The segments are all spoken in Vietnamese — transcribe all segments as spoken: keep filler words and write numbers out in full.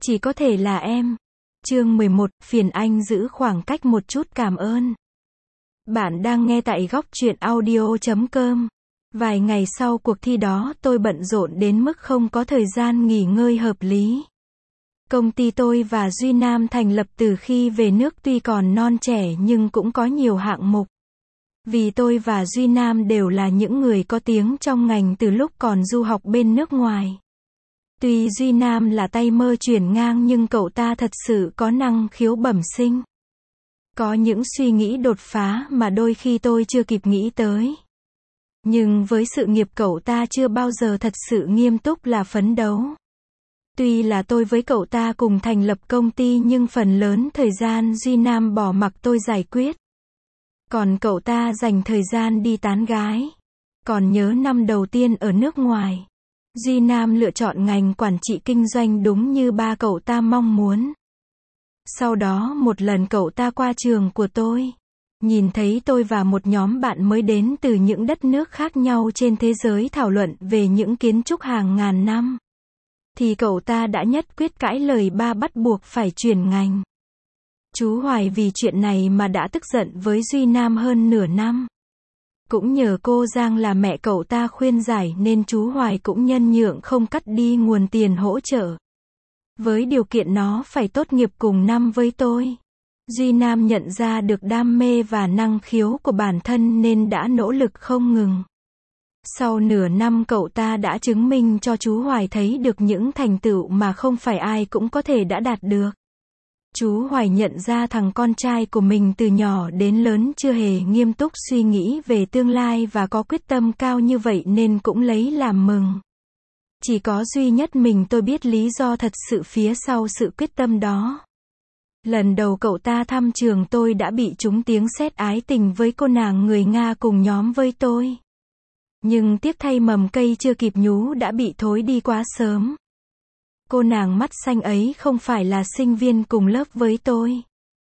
Chỉ có thể là em. Chương mười một, phiền anh giữ khoảng cách một chút, cảm ơn. Bạn đang nghe tại góc truyện audio chấm com. Vài ngày sau cuộc thi đó tôi bận rộn đến mức không có thời gian nghỉ ngơi hợp lý. Công ty tôi và Duy Nam thành lập từ khi về nước tuy còn non trẻ nhưng cũng có nhiều hạng mục. Vì tôi và Duy Nam đều là những người có tiếng trong ngành từ lúc còn du học bên nước ngoài. Tuy Duy Nam là tay mơ chuyển ngang nhưng cậu ta thật sự có năng khiếu bẩm sinh. Có những suy nghĩ đột phá mà đôi khi tôi chưa kịp nghĩ tới. Nhưng với sự nghiệp cậu ta chưa bao giờ thật sự nghiêm túc là phấn đấu. Tuy là tôi với cậu ta cùng thành lập công ty nhưng phần lớn thời gian Duy Nam bỏ mặc tôi giải quyết. Còn cậu ta dành thời gian đi tán gái. Còn nhớ năm đầu tiên ở nước ngoài, Duy Nam lựa chọn ngành quản trị kinh doanh đúng như ba cậu ta mong muốn. Sau đó một lần cậu ta qua trường của tôi, nhìn thấy tôi và một nhóm bạn mới đến từ những đất nước khác nhau trên thế giới thảo luận về những kiến trúc hàng ngàn năm, thì cậu ta đã nhất quyết cãi lời ba bắt buộc phải chuyển ngành. Chú Hoài vì chuyện này mà đã tức giận với Duy Nam hơn nửa năm. Cũng nhờ cô Giang là mẹ cậu ta khuyên giải nên chú Hoài cũng nhân nhượng không cắt đi nguồn tiền hỗ trợ. Với điều kiện nó phải tốt nghiệp cùng năm với tôi. Duy Nam nhận ra được đam mê và năng khiếu của bản thân nên đã nỗ lực không ngừng. Sau nửa năm cậu ta đã chứng minh cho chú Hoài thấy được những thành tựu mà không phải ai cũng có thể đã đạt được. Chú Hoài nhận ra thằng con trai của mình từ nhỏ đến lớn chưa hề nghiêm túc suy nghĩ về tương lai và có quyết tâm cao như vậy nên cũng lấy làm mừng. Chỉ có duy nhất mình tôi biết lý do thật sự phía sau sự quyết tâm đó. Lần đầu cậu ta thăm trường tôi đã bị trúng tiếng sét ái tình với cô nàng người Nga cùng nhóm với tôi. Nhưng tiếc thay mầm cây chưa kịp nhú đã bị thối đi quá sớm. Cô nàng mắt xanh ấy không phải là sinh viên cùng lớp với tôi.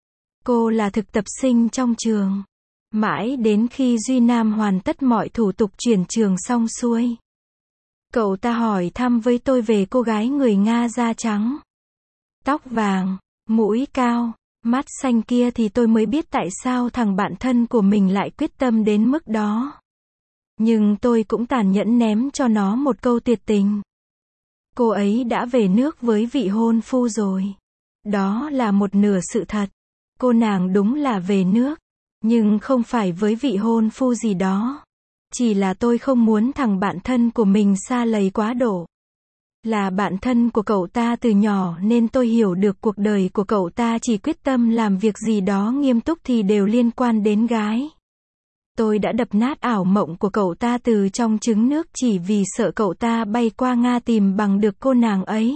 Cô là thực tập sinh trong trường. Mãi đến khi Duy Nam hoàn tất mọi thủ tục chuyển trường xong xuôi, cậu ta hỏi thăm với tôi về cô gái người Nga da trắng, tóc vàng, mũi cao, mắt xanh kia thì tôi mới biết tại sao thằng bạn thân của mình lại quyết tâm đến mức đó. Nhưng tôi cũng tàn nhẫn ném cho nó một câu tuyệt tình. Cô ấy đã về nước với vị hôn phu rồi. Đó là một nửa sự thật. Cô nàng đúng là về nước, nhưng không phải với vị hôn phu gì đó. Chỉ là tôi không muốn thằng bạn thân của mình xa lầy quá độ. Là bạn thân của cậu ta từ nhỏ nên tôi hiểu được cuộc đời của cậu ta chỉ quyết tâm làm việc gì đó nghiêm túc thì đều liên quan đến gái. Tôi đã đập nát ảo mộng của cậu ta từ trong trứng nước chỉ vì sợ cậu ta bay qua Nga tìm bằng được cô nàng ấy.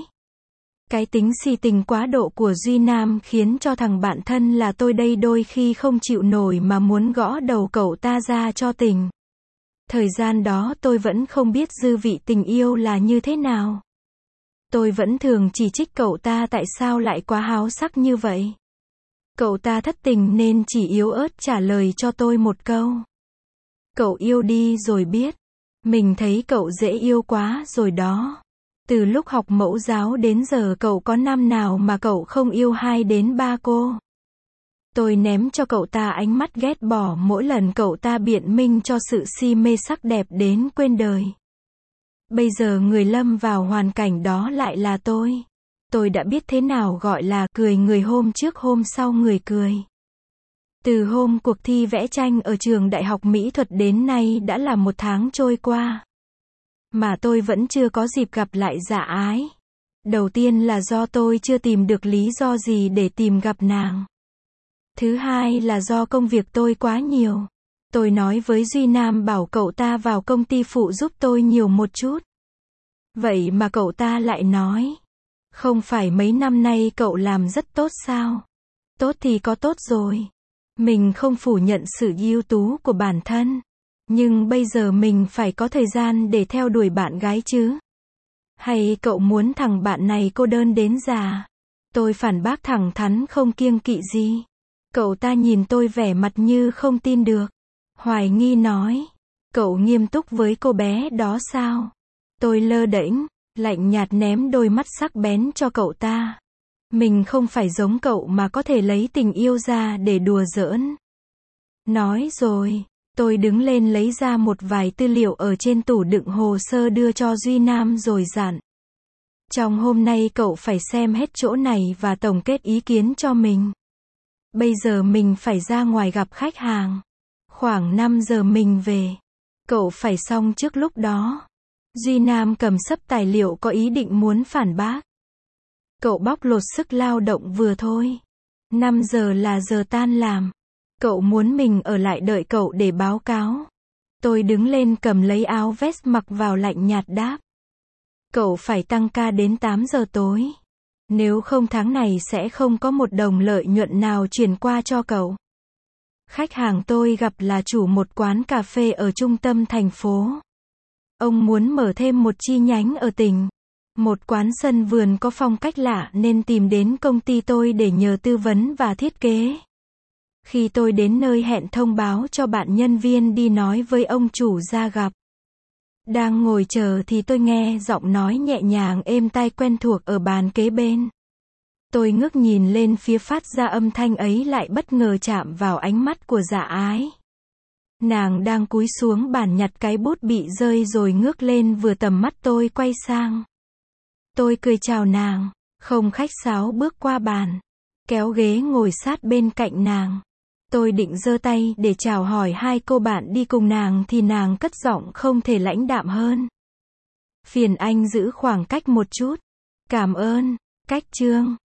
Cái tính si tình quá độ của Duy Nam khiến cho thằng bạn thân là tôi đây đôi khi không chịu nổi mà muốn gõ đầu cậu ta ra cho tình. Thời gian đó tôi vẫn không biết dư vị tình yêu là như thế nào. Tôi vẫn thường chỉ trích cậu ta tại sao lại quá háo sắc như vậy. Cậu ta thất tình nên chỉ yếu ớt trả lời cho tôi một câu. Cậu yêu đi rồi biết. Mình thấy cậu dễ yêu quá rồi đó. Từ lúc học mẫu giáo đến giờ cậu có năm nào mà cậu không yêu hai đến ba cô. Tôi ném cho cậu ta ánh mắt ghét bỏ mỗi lần cậu ta biện minh cho sự si mê sắc đẹp đến quên đời. Bây giờ người lâm vào hoàn cảnh đó lại là tôi. Tôi đã biết thế nào gọi là cười người hôm trước hôm sau người cười. Từ hôm cuộc thi vẽ tranh ở trường Đại học Mỹ thuật đến nay đã là một tháng trôi qua. Mà tôi vẫn chưa có dịp gặp lại Dạ Ái. Đầu tiên là do tôi chưa tìm được lý do gì để tìm gặp nàng. Thứ hai là do công việc tôi quá nhiều. Tôi nói với Duy Nam bảo cậu ta vào công ty phụ giúp tôi nhiều một chút. Vậy mà cậu ta lại nói, không phải mấy năm nay cậu làm rất tốt sao? Tốt thì có tốt rồi. Mình không phủ nhận sự ưu tú của bản thân. Nhưng bây giờ mình phải có thời gian để theo đuổi bạn gái chứ. Hay cậu muốn thằng bạn này cô đơn đến già? Tôi phản bác thẳng thắn không kiêng kỵ gì. Cậu ta nhìn tôi vẻ mặt như không tin được. Hoài nghi nói, cậu nghiêm túc với cô bé đó sao? Tôi lơ đễnh, lạnh nhạt ném đôi mắt sắc bén cho cậu ta. Mình không phải giống cậu mà có thể lấy tình yêu ra để đùa giỡn. Nói rồi, tôi đứng lên lấy ra một vài tư liệu ở trên tủ đựng hồ sơ đưa cho Duy Nam rồi dặn. Trong hôm nay cậu phải xem hết chỗ này và tổng kết ý kiến cho mình. Bây giờ mình phải ra ngoài gặp khách hàng. Khoảng năm giờ mình về. Cậu phải xong trước lúc đó. Duy Nam cầm sấp tài liệu có ý định muốn phản bác. Cậu bóc lột sức lao động vừa thôi. năm giờ là giờ tan làm. Cậu muốn mình ở lại đợi cậu để báo cáo. Tôi đứng lên cầm lấy áo vest mặc vào lạnh nhạt đáp. Cậu phải tăng ca đến tám giờ tối. Nếu không tháng này sẽ không có một đồng lợi nhuận nào chuyển qua cho cậu. Khách hàng tôi gặp là chủ một quán cà phê ở trung tâm thành phố. Ông muốn mở thêm một chi nhánh ở tỉnh. Một quán sân vườn có phong cách lạ nên tìm đến công ty tôi để nhờ tư vấn và thiết kế. Khi tôi đến nơi hẹn thông báo cho bạn nhân viên đi nói với ông chủ ra gặp. Đang ngồi chờ thì tôi nghe giọng nói nhẹ nhàng êm tai quen thuộc ở bàn kế bên. Tôi ngước nhìn lên phía phát ra âm thanh ấy lại bất ngờ chạm vào ánh mắt của Dạ Ái. Nàng đang cúi xuống bàn nhặt cái bút bị rơi rồi ngước lên vừa tầm mắt tôi quay sang. Tôi cười chào nàng, không khách sáo bước qua bàn, kéo ghế ngồi sát bên cạnh nàng. Tôi định giơ tay để chào hỏi hai cô bạn đi cùng nàng thì nàng cất giọng không thể lãnh đạm hơn. Phiền anh giữ khoảng cách một chút. Cảm ơn. Cách chương.